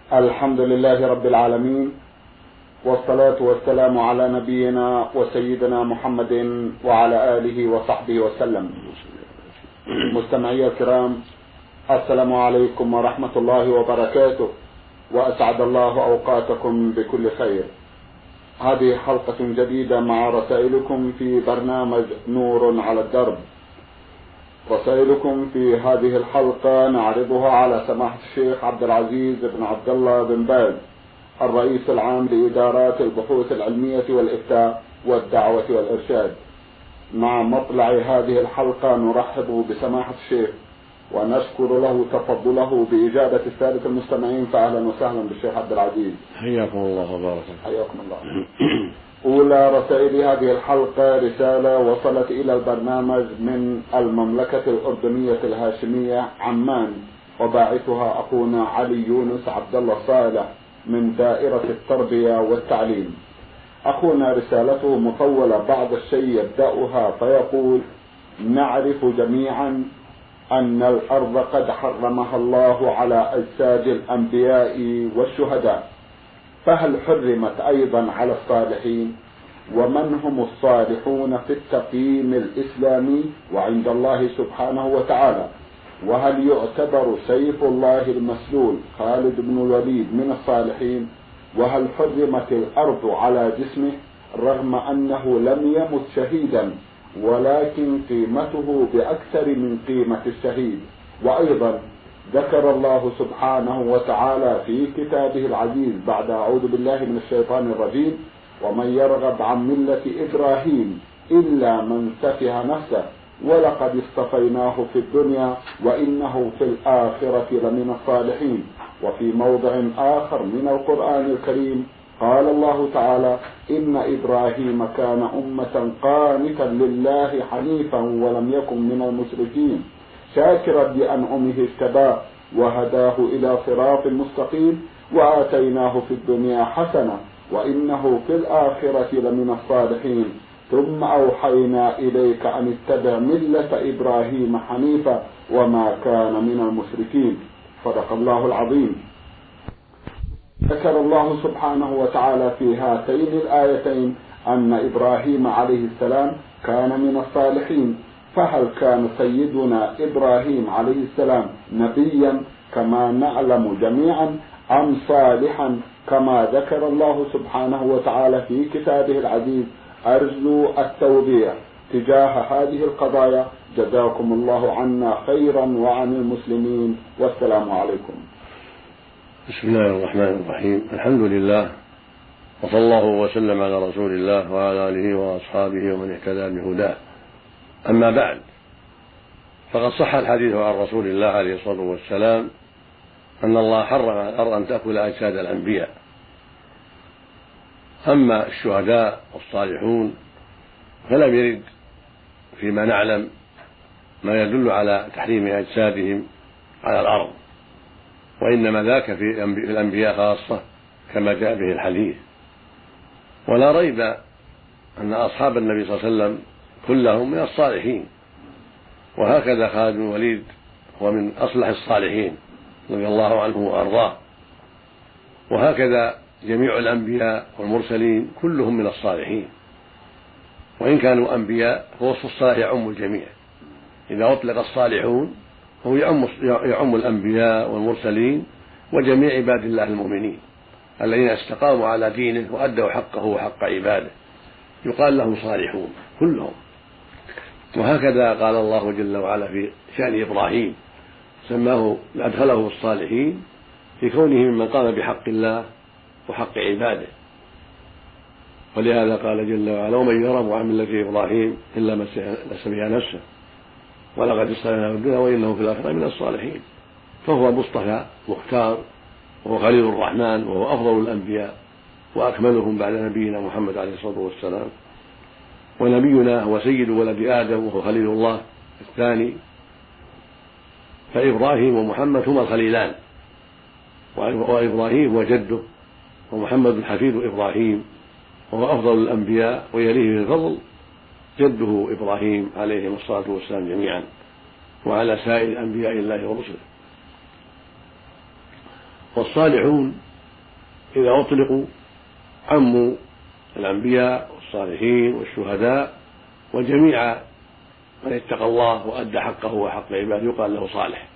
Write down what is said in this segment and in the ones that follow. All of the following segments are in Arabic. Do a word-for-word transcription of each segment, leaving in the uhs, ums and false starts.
الحمد لله رب العالمين، والصلاة والسلام على نبينا وسيدنا محمد وعلى آله وصحبه وسلم. مستمعي الكرام، السلام عليكم ورحمة الله وبركاته، وأسعد الله أوقاتكم بكل خير. هذه حلقة جديدة مع رسائلكم في برنامج نور على الدرب. رسائلكم في هذه الحلقة نعرضها على سماحة الشيخ عبد العزيز بن عبد الله بن باز، الرئيس العام لإدارات البحوث العلمية والإفتاء والدعوة والإرشاد. مع مطلع هذه الحلقة نرحب بسماحة الشيخ ونشكر له تفضله بإجابة السادة المستمعين، فأهلا وسهلا بالشيخ عبد العزيز. حياكم الله وبارك. حياكم الله. أولى رسائل هذه الحلقة رسالة وصلت إلى البرنامج من المملكة الأردنية الهاشمية عمان، وباعثها أخونا علي يونس عبد الله صالح من دائرة التربية والتعليم. أخونا رسالته مطولة، بعض الشيء يبدأها فيقول: نعرف جميعا أن الأرض قد حرمها الله على أجساد الأنبياء والشهداء، فهل حرمت أيضا على الصالحين؟ ومن هم الصالحون في التقييم الإسلامي وعند الله سبحانه وتعالى؟ وهل يعتبر سيف الله المسلول خالد بن الوليد من الصالحين؟ وهل حرمت الأرض على جسمه رغم أنه لم يمت شهيدا، ولكن قيمته بأكثر من قيمة الشهيد؟ وأيضا ذكر الله سبحانه وتعالى في كتابه العزيز بعد أعوذ بالله من الشيطان الرجيم: ومن يرغب عن ملة إبراهيم إلا من سفه نفسه ولقد اصطفيناه في الدنيا وإنه في الآخرة لمن الصالحين. وفي موضع آخر من القرآن الكريم قال الله تعالى: إن إبراهيم كان أمة قانتا لله حنيفا ولم يكن من المشركين شاكرا لأنعمه اجتباه وهداه إلى صراط مستقيم وآتيناه في الدنيا حسنة وإنه في الآخرة لمن الصالحين ثم أوحينا إليك أن اتبع ملة إبراهيم حنيفا وما كان من المشركين. صدق الله العظيم. ذكر الله سبحانه وتعالى في هاتين الآيتين أن إبراهيم عليه السلام كان من الصالحين، فهل كان سيدنا إبراهيم عليه السلام نبيا كما نعلم جميعا أم صالحا كما ذكر الله سبحانه وتعالى في كتابه العزيز؟ أرجو التوضيح تجاه هذه القضايا. جزاكم الله عنا خيرا وعن المسلمين، والسلام عليكم. بسم الله الرحمن الرحيم. الحمد لله، وصلى الله وسلم على رسول الله وعلى آله وأصحابه ومن اهتدى بهداه. أما بعد، فقد صح الحديث عن رسول الله عليه الصلاة والسلام أن الله حرم على الأرض أن تأكل أجساد الأنبياء. أما الشهداء والصالحون فلم يرد فيما نعلم ما يدل على تحريم أجسادهم على الأرض، وإنما ذاك في الأنبياء خاصة كما جاء به الحديث. ولا ريب أن أصحاب النبي صلى الله عليه وسلم كلهم من الصالحين، وهكذا خالد بن الوليد هو من أصلح الصالحين رضي الله عنه وأرضاه، وهكذا جميع الأنبياء والمرسلين كلهم من الصالحين. وإن كانوا أنبياء فوصف الصالح يعم الجميع، إذا أطلق الصالحون هو يعم, يعم الأنبياء والمرسلين وجميع عباد الله المؤمنين الذين استقاموا على دينه وأدوا حقه وحق عباده، يقال لهم صالحون كلهم. وهكذا قال الله جل وعلا في شأن إبراهيم، سماه أدخله الصالحين في كونه ممن قام بحق الله وحق عباده. ولهذا قال جل وعلا: ومن يرغب عن ملة إبراهيم إلا من سفه نفسه ولقد اصطفيناه في الدنيا وإنه في الآخرة من الصالحين. فهو مصطفى مختار، وهو خليل الرحمن، وهو أفضل الأنبياء وأكملهم بعد نبينا محمد عليه الصلاة والسلام. ونبينا هو سيد ولد آدم وهو خليل الله الثاني. فإبراهيم ومحمد هما الخليلان، وإبراهيم هو جده، ومحمد حفيد إبراهيم، وهو أفضل الأنبياء، ويليه بالفضل جده إبراهيم عليهم الصلاة والسلام جميعا، وعلى سائر أنبياء الله ورسله. والصالحون إذا أطلقوا عموا الأنبياء والصالحين والشهداء وجميع من اتقى الله وأدى حقه وحق عباده يقال له صالح.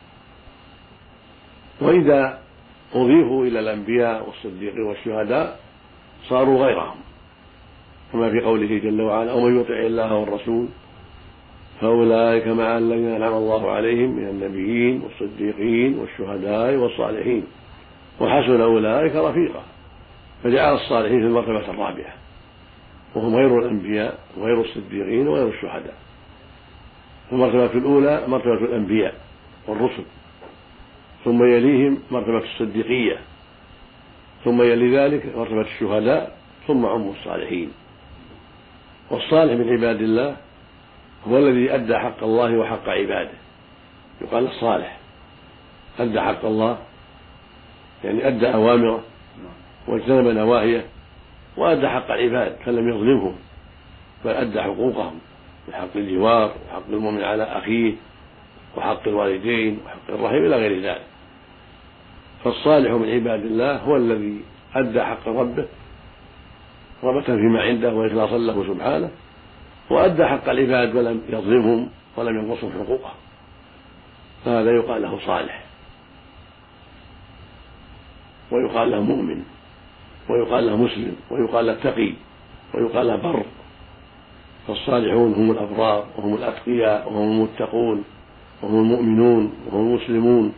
وإذا أضيفوا إلى الأنبياء والصديقين والشهداء صاروا غيرهم، كما في قوله جل وعلا: ومن يطع الله والرسول فأولئك مع الذين أنعم الله عليهم من النبيين والصديقين والشهداء والصالحين وحسن أولئك رفيقا. فجعل الصالحين في المرتبة الرابعة، وهم غير الأنبياء وغير الصديقين وغير الشهداء. المرتبة الأولى مرتبة الأنبياء والرسل، ثم يليهم مرتبة الصديقية، ثم يلي ذلك مرتبة الشهداء، ثم عم الصالحين. والصالح من عباد الله هو الذي أدى حق الله وحق عباده، يقال الصالح أدى حق الله، يعني أدى أوامره واجتنب نواهيه، وأدى حق العباد فلم يظلمهم بل أدى حقوقهم من حق الجوار وحق المؤمن على أخيه وحق الوالدين وحق الرحم إلى غير ذلك. فالصالح من عباد الله هو الذي أدى حق ربه رغبة فيما عنده وإخلاصا له سبحانه، وأدى حق العباد ولم يظلمهم ولم ينقصهم حقوقهم، فهذا يقال له صالح، ويقال له مؤمن، ويقال له مسلم، ويقال له تقي، ويقال له بر. فالصالحون هم الأبرار وهم الأتقياء وهم المتقون وهم المؤمنون وهم المسلمون.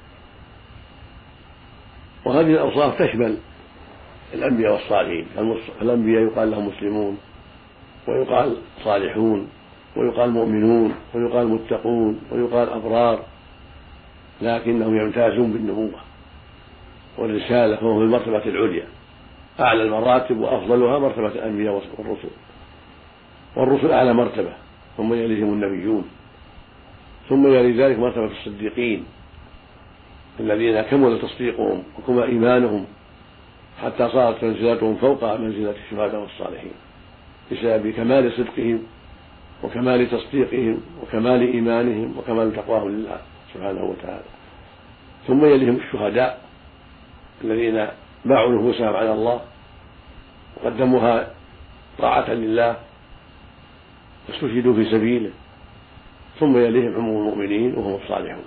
وهذه الأوصاف تشمل الأنبياء والصالحين. الأنبياء يقال لهم مسلمون، ويقال صالحون، ويقال مؤمنون، ويقال متقون، ويقال أبرار، لكنهم يمتازون بالنبوة والرسالة، فهم في المرتبة العليا أعلى المراتب، وأفضلها مرتبة الأنبياء والرسل. والرسل أعلى مرتبة، ثم يليهم النبيون، ثم يلي ذلك مرتبة الصديقين الذين كمل تصديقهم وكمل إيمانهم حتى صارت منزلتهم فوق منزلة الشهداء والصالحين بسبب كمال صدقهم وكمال تصديقهم وكمال إيمانهم وكمال تقواهم لله سبحانه وتعالى. ثم يليهم الشهداء الذين باعوا نفوسهم على الله وقدموها طاعة لله واستشهدوا في سبيله. ثم يليهم عموم المؤمنين وهم الصالحون.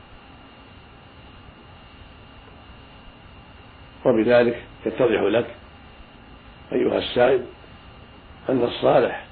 وبذلك يتضح لك أيها السائل أن الصالح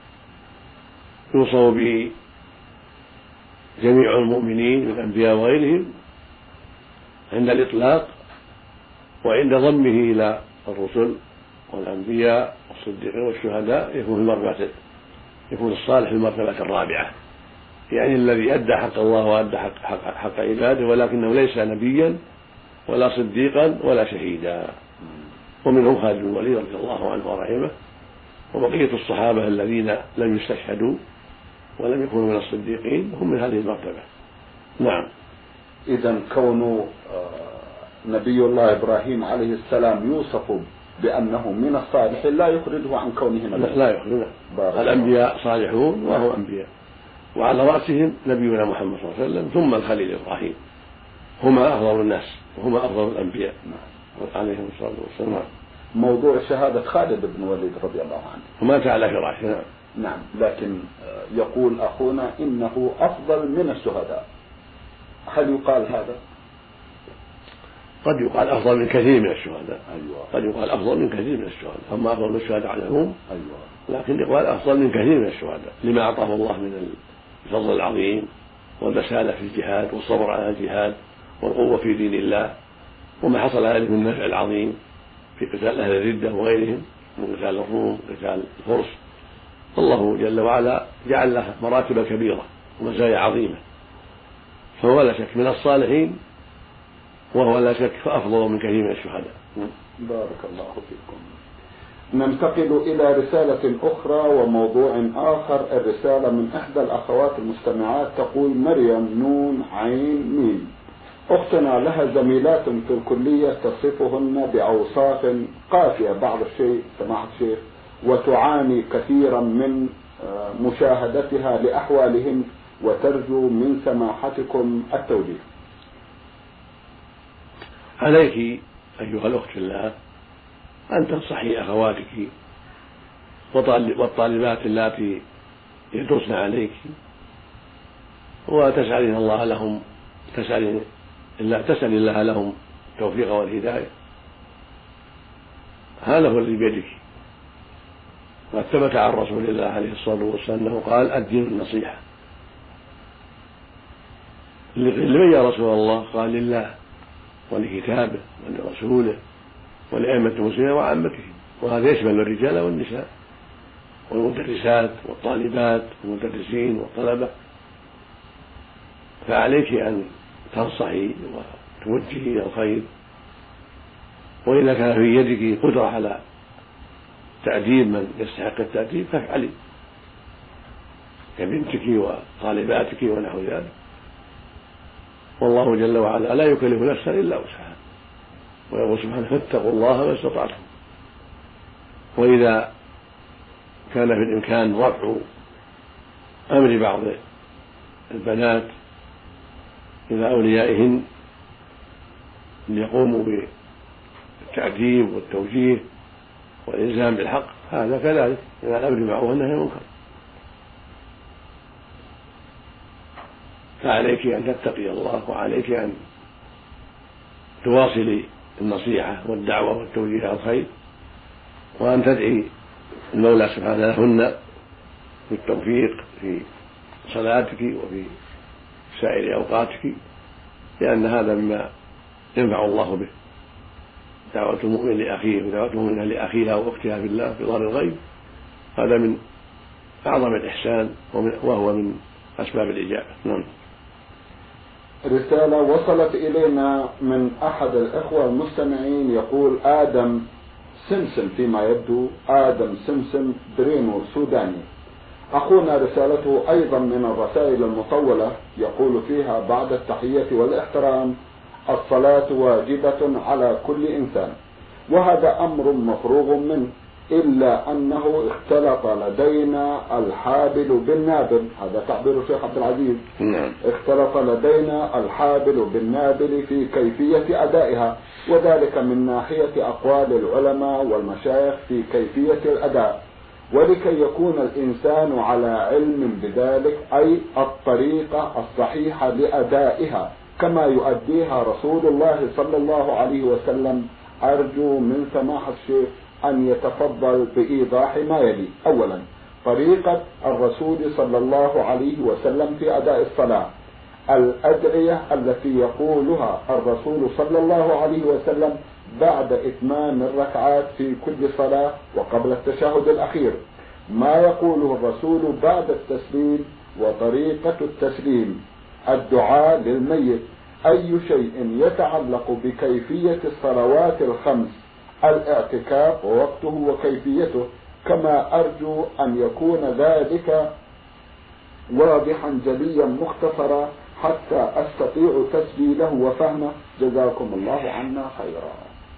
يوصف به جميع المؤمنين من الأنبياء وغيرهم عند الإطلاق، وعند ضمه إلى الرسل والأنبياء والصديقين والشهداء يكون في المرتبة يكون الصالح في المرتبة الرابعة، يعني الذي أدى حق الله وأدى حق, حق, حق عباده، ولكنه ليس نبيا ولا صديقا ولا شهيدا. ومنهم خالد بن الوليد رضي الله عنه ورحمه، وبقية الصحابة الذين لم يستشهدوا ولم يكونوا من الصديقين هم من هذه المرتبة. نعم. إذن كون نبي الله إبراهيم عليه السلام يوصف بأنه من الصالحين لا يخرجه عن كونه نبي. لا يخرجه. الأنبياء صالحون وهو أنبياء، وعلى رأسهم نبينا محمد صلى الله عليه وسلم ثم الخليل إبراهيم، هما أفضل الناس وهما أفضل الأنبياء عليهم الصلاة والسلام. موضوع شهادة خالد بن الوليد رضي الله عنه ومات على فراشه. نعم. نعم، لكن يقول أخونا إنه أفضل من الشهداء، هل يقال هذا؟ قد يقال أفضل من كثير من الشهداء. أيوة. قد يقال أفضل من كثير من الشهداء، أما أفضل من الشهداء على العموم. أيوة. لكن يقال أفضل من كثير من الشهداء لما أعطاه الله من الفضل العظيم والبسالة في الجهاد والصبر على الجهاد والقوة في دين الله، وما حصل هذه من النفع العظيم في قتال أهل الردة وغيرهم من قتال الروم وقتال الفرس. الله جل وعلا جعل له مراتب كبيرة ومزايا عظيمة، فهو لا شك من الصالحين، وهو لا شك فأفضل من كثير من الشهداء. بارك الله فيكم. ننتقل إلى رسالة أخرى وموضوع آخر. الرسالة من إحدى الأخوات المستمعات تقول: مريم نون عين ميم، أختنا لها زميلات في الكلية تصفهن بأوصاف قاسية بعض الشيء سماحة الشيخ، وتعاني كثيرا من مشاهدتها لأحوالهن، وترجو من سماحتكم التوجيه. عليك أيها الأخت في الله أن تنصحي أخواتك والطالبات اللاتي يدرسن عليك وتسألين الله لهم تسألين تسأل الله لهم التوفيق والهداية. هذا هو الذي بيدك. وقد ثبت عن رسول الله عليه الصلاة والسلام أنه قال الدين النصيحة. لمن يا رسول الله؟ قال لله ولكتابه ولرسوله ولأئمة المسلمين وعامتهم، وهذا يشمل الرجال والنساء والمدرسات والطالبات والمدرسين والطلبة. فعليك أن تنصحي وتوجهي إلى الخير، وإذا كان في يدك قدرة على تأديب من يستحق التأديب فافعلي كبنتك وطالباتك ونحو ذلك. والله جل وعلا لا يكلف نفسا إلا وسعها، ويقول سبحانه فاتقوا الله ما استطعتم. وإذا كان في الإمكان رفع أمر بعض البنات إلى أوليائهن ليقوموا بالتأديب والتوجيه والإلزام بالحق، هذا كذلك من الأمر بالمعروف والنهي عن المنكر. فعليك أن تتقي الله، وعليك أن تواصلي النصيحة والدعوة والتوجيه إلى الخير، وأن تدعي المولى سبحانه لهن بالتوفيق في صلاتك وفي سائر أوقاتك، لأن هذا مما ينفع الله به. دعوة المؤمن لأخيه ودعوة المؤمنة لأخيها وأختها في الله في ظهر الغيب، هذا من أعظم الإحسان وهو من أسباب الإجابة. نعم. رسالة وصلت إلينا من أحد الإخوة المستمعين يقول آدم سمسم، فيما يبدو آدم سمسم برينو سوداني. أخونا رسالته أيضا من الرسائل المطولة، يقول فيها بعد التحية والاحترام الصلاة واجبة على كل إنسان، وهذا أمر مفروغ منه، إلا أنه اختلط لدينا الحابل بالنابل. هذا تعبير الشيخ عبد العزيز. نعم. اختلط لدينا الحابل بالنابل في كيفية أدائها، وذلك من ناحية أقوال العلماء والمشايخ في كيفية الأداء، ولكي يكون الإنسان على علم بذلك، أي الطريقة الصحيحة لأدائها كما يؤديها رسول الله صلى الله عليه وسلم. أرجو من سماحة الشيخ أن يتفضل بإيضاح ما يلي. أولا، طريقة الرسول صلى الله عليه وسلم في أداء الصلاة، الأدعية التي يقولها الرسول صلى الله عليه وسلم بعد إتمام الركعات في كل صلاة وقبل التشهد الأخير، ما يقوله الرسول بعد التسليم وطريقة التسليم، الدعاء للميت، أي شيء يتعلق بكيفية الصلوات الخمس، الاعتكاف ووقته وكيفيته، كما أرجو أن يكون ذلك واضحا جليا مختصرا حتى أستطيع تسجيله وفهمه. جزاكم الله عنا خيرا.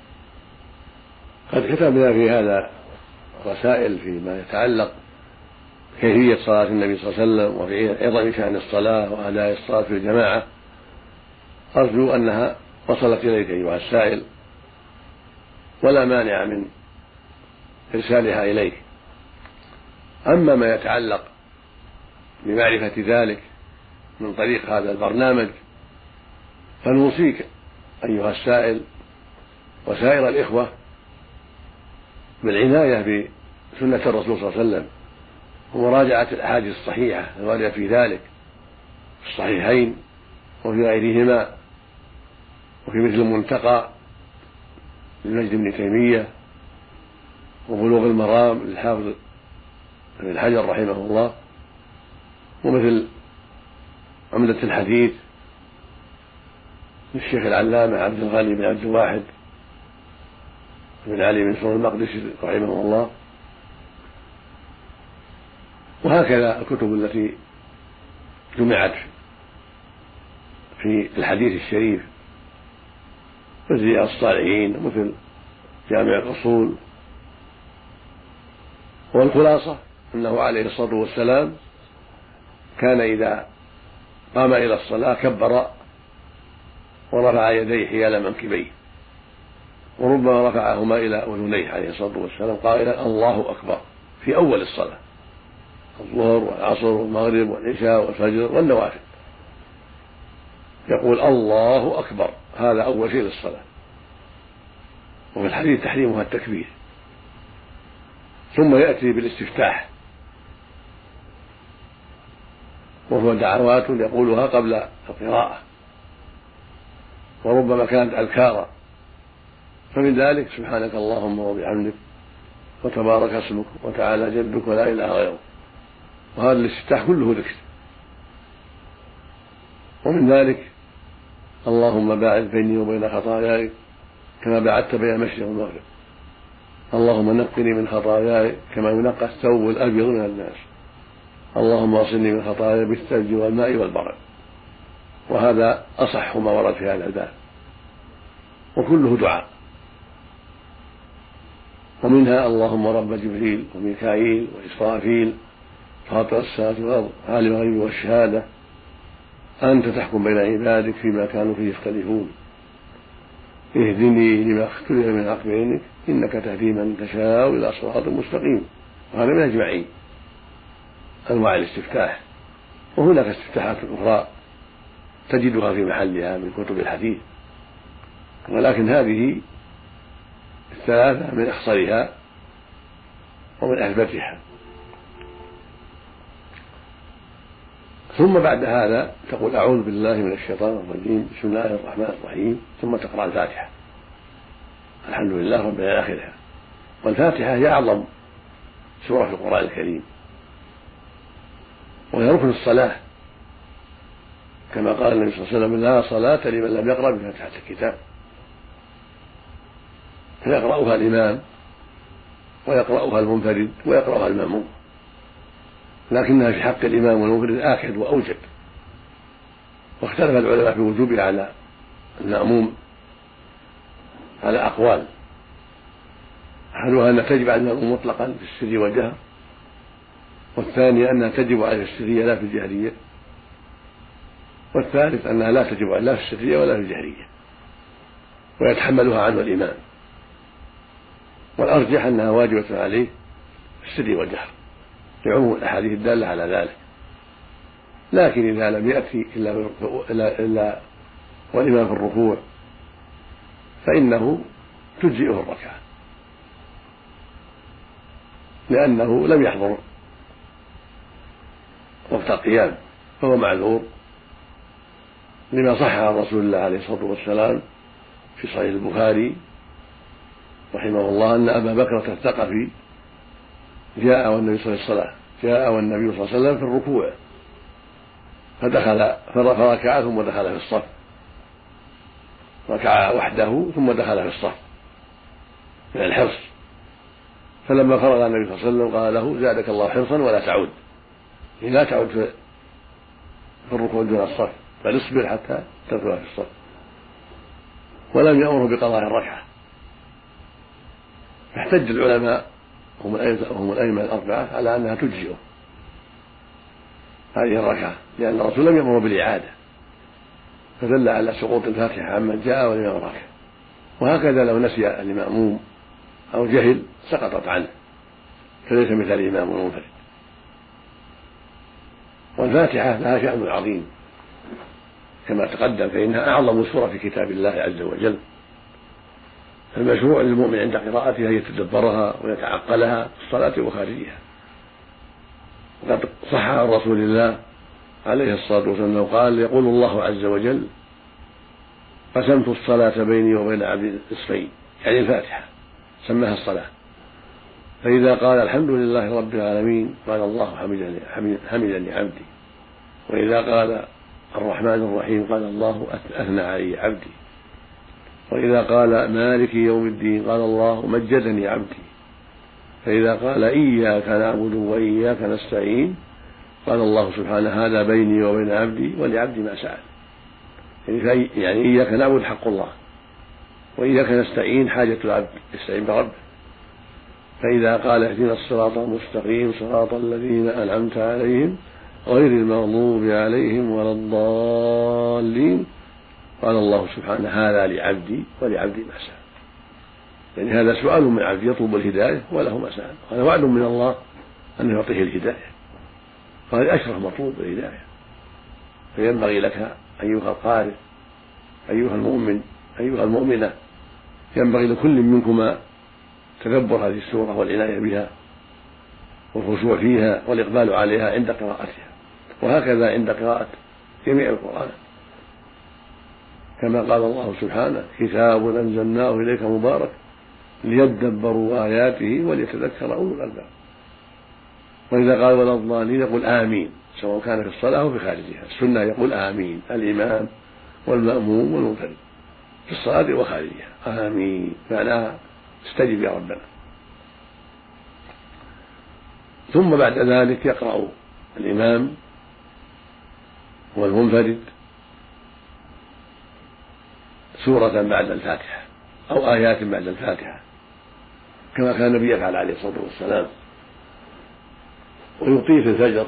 قد كتبنا في هذا رسائل فيما يتعلق كيفية صلاة النبي صلى الله عليه وسلم وفي عظم شأن الصلاة وأداء الصلاة في الجماعة، أرجو أنها وصلت إليك أيها السائل، ولا مانع من إرسالها إليك. أما ما يتعلق بمعرفة ذلك من طريق هذا البرنامج، فنوصيك أيها السائل وسائر الإخوة بالعناية بسنة الرسول صلى الله عليه وسلم ومراجعة الأحاديث الصحيحة الواردة في ذلك في الصحيحين وفي غيرهما، وفي مثل المنتقى للمجد بن تيمية وبلوغ المرام للحافظ ابن حجر رحمه الله، ومثل عمدة الحديث للشيخ العلامة عبد الغني بن عبد الواحد بن علي بن سلطان المقدسي رحمه الله، وهكذا الكتب التي جمعت في الحديث الشريف مثل رياض الصالحين ومثل جامع الأصول. والخلاصة أنه عليه الصلاة والسلام كان إذا قام إلى الصلاة كبر ورفع يديه حيال منكبيه، وربما رفعهما إلى أذنيه عليه الصلاة والسلام قائلا الله أكبر في أول الصلاة، الظهر والعصر والمغرب والعشاء والفجر والنوافل، يقول الله أكبر، هذا أول شيء للصلاة. وفي الحديث تحريمها التكبير. ثم يأتي بالاستفتاح، وهو دعوات يقولها قبل القراءة، وربما كانت أذكارا، فمن ذلك سبحانك اللهم وبحمدك وتبارك اسمك وتعالى جدك ولا إله غيرك، وهذا الاستفتاح كله ذكر. ومن ذلك اللهم باعد بيني وبين خطاياي كما باعدت بين المشرق والمغرب، اللهم نقني من خطاياي كما ينقى الثوب الأبيض من الناس، اللهم اغسلني من خطاياي بالثلج والماء والبرد. وهذا أصح ما ورد في هذا الباب، وكله دعاء. ومنها اللهم رب جبريل وميكائيل وإسرافيل فاطر السماوات والأرض عالم الغيب والشهادة أنت تحكم بين عبادك فيما كانوا فيه يختلفون، اهدني لما اختلف من حق بينك إنك تهدي من تشاء إلى صراط مستقيم. وهذا من أجمعين أنواع الاستفتاح. وهناك استفتاحات أخرى تجدها في محلها من كتب الحديث، ولكن هذه الثلاثة من أحصرها ومن أثبتها. ثم بعد هذا تقول أعوذ بالله من الشيطان الرجيم بسم الله الرحمن الرحيم، ثم تقرأ الفاتحة الحمد لله رب إلى آخرها. والفاتحة هي أعظم سورة في القرآن الكريم، وهي ركن الصلاة، كما قال النبي صلى الله عليه وسلم لا صلاة لمن لم يقرأ بفاتحة الكتاب، فيقرأها الإمام ويقرأها المنفرد ويقرأها المأموم، لكنها في حق الإمام والمنفرد آكد وأوجب. واختلف العلماء في وجوبها على المأموم على أقوال، أحدها أنها تجب على المأموم مطلقا في السر والجهر، والثانية أنها تجب عليه في السرية لا في الجهرية، والثالث أنها لا تجب عليه لا في السرية ولا في الجهرية ويتحملها عنه الإمام. والأرجح أنها واجبة عليه في السر والجهر لعموم الأحاديث الدالة على ذلك. لكن إذا لم يأتي إلا, إلا والإمام في الركوع فإنه تجزئه الركعة، لأنه لم يحضر وقت القيام، فهو معذور لما صح عن رسول الله عليه الصلاة والسلام في صحيح البخاري رحمه الله أن أبا بكرة الثقفي جاء والنبي صلى الله عليه وسلم جاء والنبي صلى الله عليه وسلم في الركوع فدخل فركع ثم دخل في الصف، ركع وحده ثم دخل في الصف من الحرص، فلما فرغ النبي صلى الله عليه وسلم قال له زادك الله حرصا ولا تعود، لا تعود في الركوع دون الصف بل اصبر حتى تدخل في الصف، ولم يأمره بقضاء الركعة. فاحتج العلماء وهم الأئمة الأربعة على أنها تجزئه هذه الركعة، لأن الرسول لم يأمره بالإعادة، فدل على سقوط الفاتحة عمن جاء ولم يركع. وهكذا لو نسي الإمام أو جهل سقطت عنه، فليس مثل الإمام المنفرد. والفاتحة لها شأن عظيم كما تقدم، فإنها أعظم سورة في كتاب الله عز وجل، فالمشروع للمؤمن عند قراءتها أن يتدبرها ويتعقلها في الصلاة وخارجها. وقد صح عن رسول الله عليه الصلاة والسلام قال يقول الله عز وجل قسمت الصلاة بيني وبين عبدي نصفين، يعني الفاتحة سماها الصلاة، فإذا قال الحمد لله رب العالمين قال الله حمدني, حمدني عبدي، وإذا قال الرحمن الرحيم قال الله أثنى علي عبدي، وإذا قال مالك يوم الدين قال الله مجدني عبدي، فإذا قال إياك نعبد وإياك نستعين قال الله سبحانه هذا بيني وبين عبدي ولعبدي ما سأل، يعني, يعني إياك نعبد حق الله، وإياك نستعين حاجة العبد يستعين بربه. فإذا قال اهدنا الصراط المستقيم صراط الذين أنعمت عليهم غير المغضوب عليهم ولا الضالين قال الله سبحانه هذا لعبدي ولعبدي ما سأل. يعني هذا سؤال من عبد يطلب الهداية وله ما سأل، وهذا وعد من الله أن يعطيه الهداية، وهذا أشرف مطلوب الهداية. فينبغي لك أيها القارئ أيها المؤمن أيها المؤمنة، ينبغي لكل منكما تدبر هذه السورة والعناية بها والخشوع فيها والإقبال عليها عند قراءتها، وهكذا عند قراءة جميع القرآن، كما قال الله سبحانه: كتاب أنزلناه إليك مبارك ليدبروا آياته وليتذكر أولو الألباب. وإذا قال ولا الضالين يقول آمين، سواء كان في الصلاة أو في خارجها. السنة يقول آمين الإمام والمأموم والمنفرد في الصلاة وخارجها، آمين معناها استجب يا ربنا. ثم بعد ذلك يقرأ الإمام والمنفرد سورة بعد الفاتحة أو آيات بعد الفاتحة، كما كان النبي يفعل عليه الصلاة والسلام. ويطيل في الفجر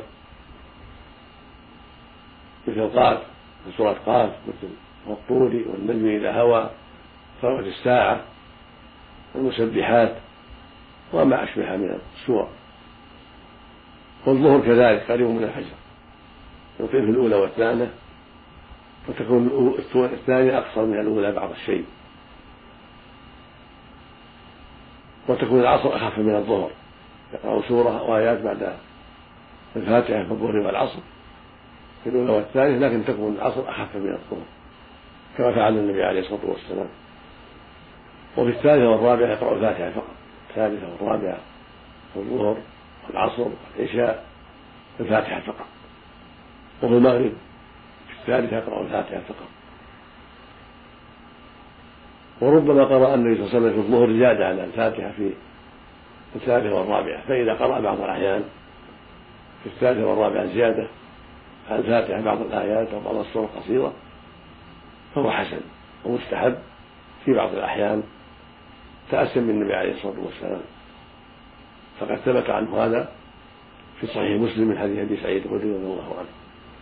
مثل قاف، مثل سورة قاف، مثل والطور والنجم إذا هوى، اقتربت الساعة، والمسبحات، وما أشبه من السور. والظهر كذلك قريب من الفجر، يطيل في الأولى والثانية، وتكون الثانية أقصر من الأولى بعض الشيء، وتكون العصر أخف من الظهر، يقرأ سورة وآيات بعد الفاتحة في الظهر والعصر في الأولى والثانية، لكن تكون العصر أخف من الظهر كما فعل النبي عليه الصلاة والسلام. وفي الثالثة والرابعة يقرأ الفاتحة فقط، الثالثة والرابعة في الظهر والعصر والعشاء الفاتحة فقط. وفي المغرب في الثالثة يقرأ الفاتحة فقط. وربما قرأ النبي صلى الله عليه وسلم في الظهر زيادة على الفاتحة في الثالثة والرابعة، فإذا قرأ بعض الأحيان في الثالثة والرابعة زيادة على الفاتحة بعض الآيات أو بعض السور القصيرة فهو حسن ومستحب في بعض الأحيان تأسم من النبي عليه الصلاة والسلام، فقد ثبت عنه هذا في صحيح مسلم من حديث أبي سعيد الخدري رضي الله عنه.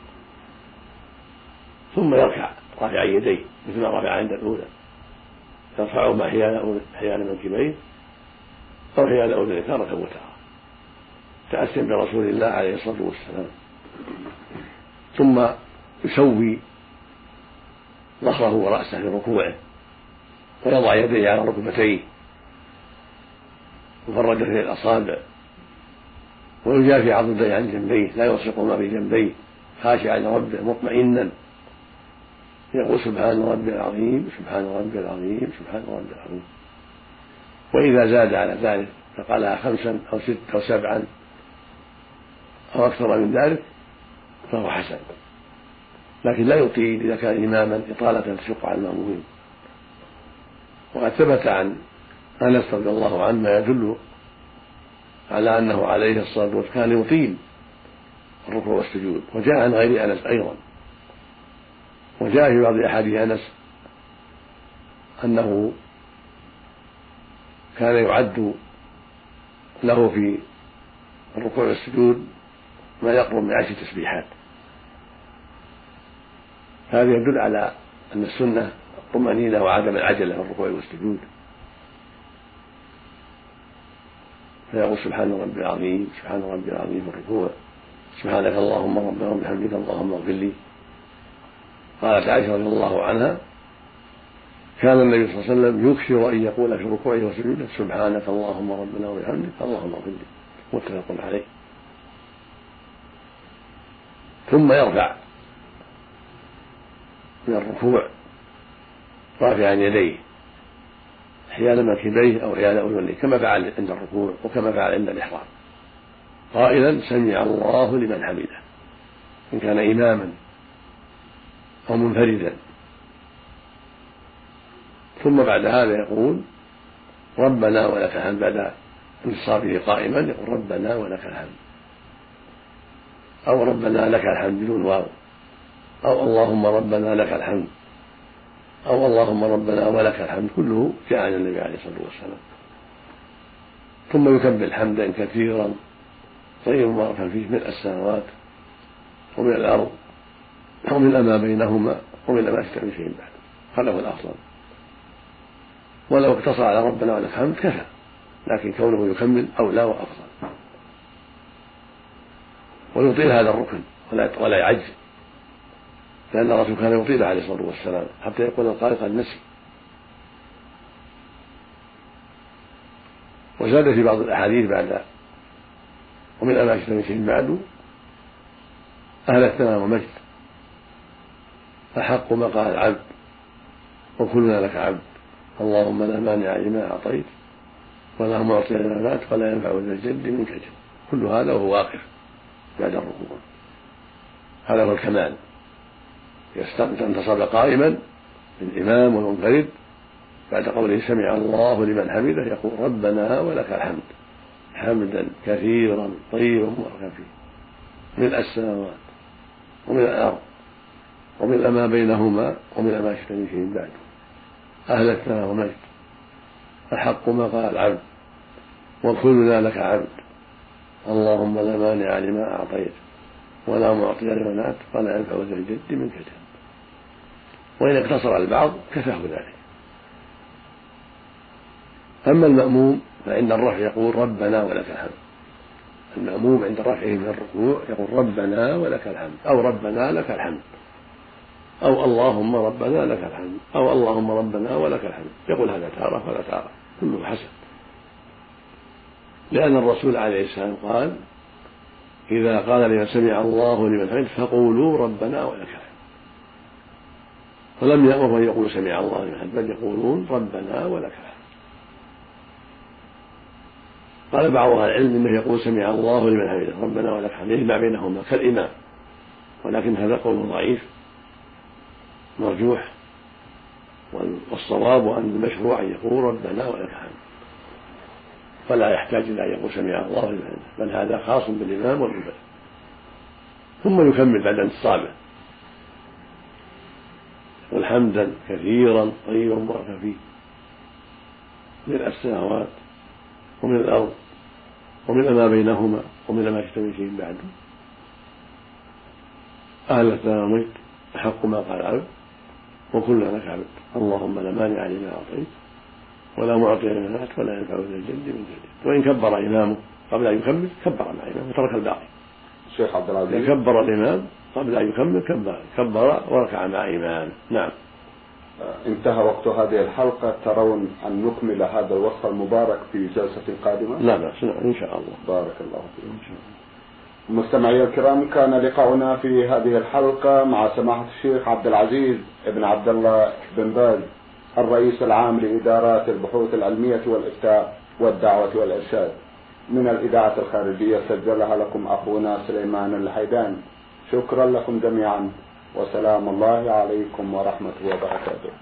ثم يركع رافعا يديه مثل ما رفع عند الأولى، يرفعهما حيال منكبيه أو حيال أذنيه تارة وتارة، تأسم برسول الله عليه الصلاة والسلام. ثم يسوي ظهره ورأسه في ركوعه، ويضع يديه على ركبتيه وفرج فيه الأصابع، ويجافي عضديه عن جنبيه، لا يلصق ما في جنبيه، خاشعا لربه مطمئنا، يقول سبحان ربي العظيم سبحان ربي العظيم سبحان ربي العظيم. وإذا زاد على ذلك فقالها خمسا أو ست أو سبعا أو أكثر من ذلك فهو حسن، لكن لا يطيل إذا كان إماما إطالة تشق على المأمومين. وقد ثبت عن أنس رضي الله عنه ما يدل على أنه عليه الصلاة والسلام كان يطيل الركوع والسجود، وجاء عن غير أنس أيضا. وجاء في بعض أحاديث أنس أنه كان يعد له في الركوع والسجود ما يقرب من عشر تسبيحات. هذا يدل على أن السنة الطمأنينة وعدم العجلة في الركوع والسجود، فيقول سبحان ربي العظيم سبحان ربي العظيم في الركوع، سبحانك اللهم ربنا وبحمدك اللهم اغفر لي. قالت عائشة رضي الله عنها كان النبي صلى الله عليه وسلم يكثر أن يقول في ركوعه وسجوده سبحانك اللهم ربنا وبحمدك اللهم اغفر لي، متفق عليه. ثم يرفع من الركوع رافعا يديه حيال منكبيه أو حيال أذنيه كما فعل عند الركوع وكما فعل عند الإحرام، قائلا سمع الله لمن حمده إن كان إماما أو منفردا. ثم بعد هذا يقول ربنا ولك الحمد، بعد انتصابه قائما يقول ربنا ولك الحمد، أو ربنا لك الحمد بدون واو، أو اللهم ربنا لك الحمد، أو اللهم ربنا ولك الحمد، كله جاء عن النبي عليه الصلاة والسلام. ثم يكبر حمدا كثيرا طيبا مباركا فيه ملء السماوات ومن الأرض ومن ما بينهما ومن ما يشتبه فيه بعد، هذا هو الأفضل. ولو اقتصر على ربنا ولك الحمد كفى، لكن كونه يكمل أولى وأفضل، ويطيل هذا الركن ولا يعجز، لأن الرسول كان يطيل عليه الصلاة والسلام حتى يقول القائل قد نسي. وزاد في بعض الأحاديث بعد ومن أماكن من شيء بعد أهل الثناء والمجد أحق ما قال العبد وكلنا لك عبد، اللهم لا مانع لما أعطيت ولا معطي لما منعت ولا ينفع ذا الجد منك الجد. كل هذا وهو واقف بعد الركوع، هذا هو الكمال. ينتصب قائما الإمام والمنفرد بعد قوله سمع الله لمن حمده يقول ربنا ولك الحمد حمدا كثيرا طيبا مباركا فيه ملء السماوات وملء الأرض وملء ما بينهما وملء ما شئت من شيء بعد، أهل الثناء والمجد أحق ما قال العبد وكلنا لك عبد، اللهم لا مانع لما أعطيت ولا معطي لما منعت ولا ينفع ذا الجد منك الجد. وإن اقتصر على البعض كفاه ذلك. أما المأموم فعند الرفع يقول ربنا ولك الحمد، المأموم عند رفعه من الركوع يقول ربنا ولك الحمد أو ربنا لك الحمد أو اللهم ربنا لك الحمد أو اللهم ربنا ولك الحمد، يقول هذا تارة ولا تارة كله حسن، لأن الرسول عليه السلام قال إذا قال لمن سمع الله لمن حمده فقولوا ربنا ولك الحمد، فلم يأمروا أن يقولوا سمع الله لمن حمده بل يقولون ربنا ولك الحمد. قال بعض أهل العلم إنه يقول سمع الله لمن حمده ربنا ولك الحمد يجمع بينهما كالإمام، ولكن هذا قول ضعيف مرجوح، والصواب أن المشروع أن يقول ربنا ولك الحمد، فلا يحتاج إلى أن يقول سمع الله لمن حمده، بل هذا خاص بالإمام والمنفرد. ثم يكمل بعد انتصابه يقول حمدا كثيرا طيبا مباركا فيه ملء السماوات ومن الأرض ومن ما بينهما ومن ما شئت من شيء بعد، أهل الثناء والمجد أحق ما قال العبد وكلنا لك عبد، اللهم لا مانع لما أعطيت ولا معطي لما منعت ولا ينفع ذا الجد منك الجد. وإن كبر إمامه قبل أن يكمل كبر مع إمامه وترك الباقي. الشيخ عبد العزيز كبر الإمام قبل أن يكمل كبر كبر وركع مع إمام. نعم. انتهى وقت هذه الحلقة، ترون أن نكمل هذا الوصف المبارك في جلسة قادمة؟ لا بأس إن شاء الله. بارك الله فيكم. مستمعي الكرام، كان لقاؤنا في هذه الحلقة مع سماحة الشيخ عبد العزيز بن عبد الله بن باز الرئيس العام لإدارات البحوث العلمية والإفتاء والدعوة والإرشاد من الإذاعة الخارجية، سجلها لكم أخونا سليمان الحيدان. شكرا لكم جميعا، وسلام الله عليكم ورحمة وبركاته.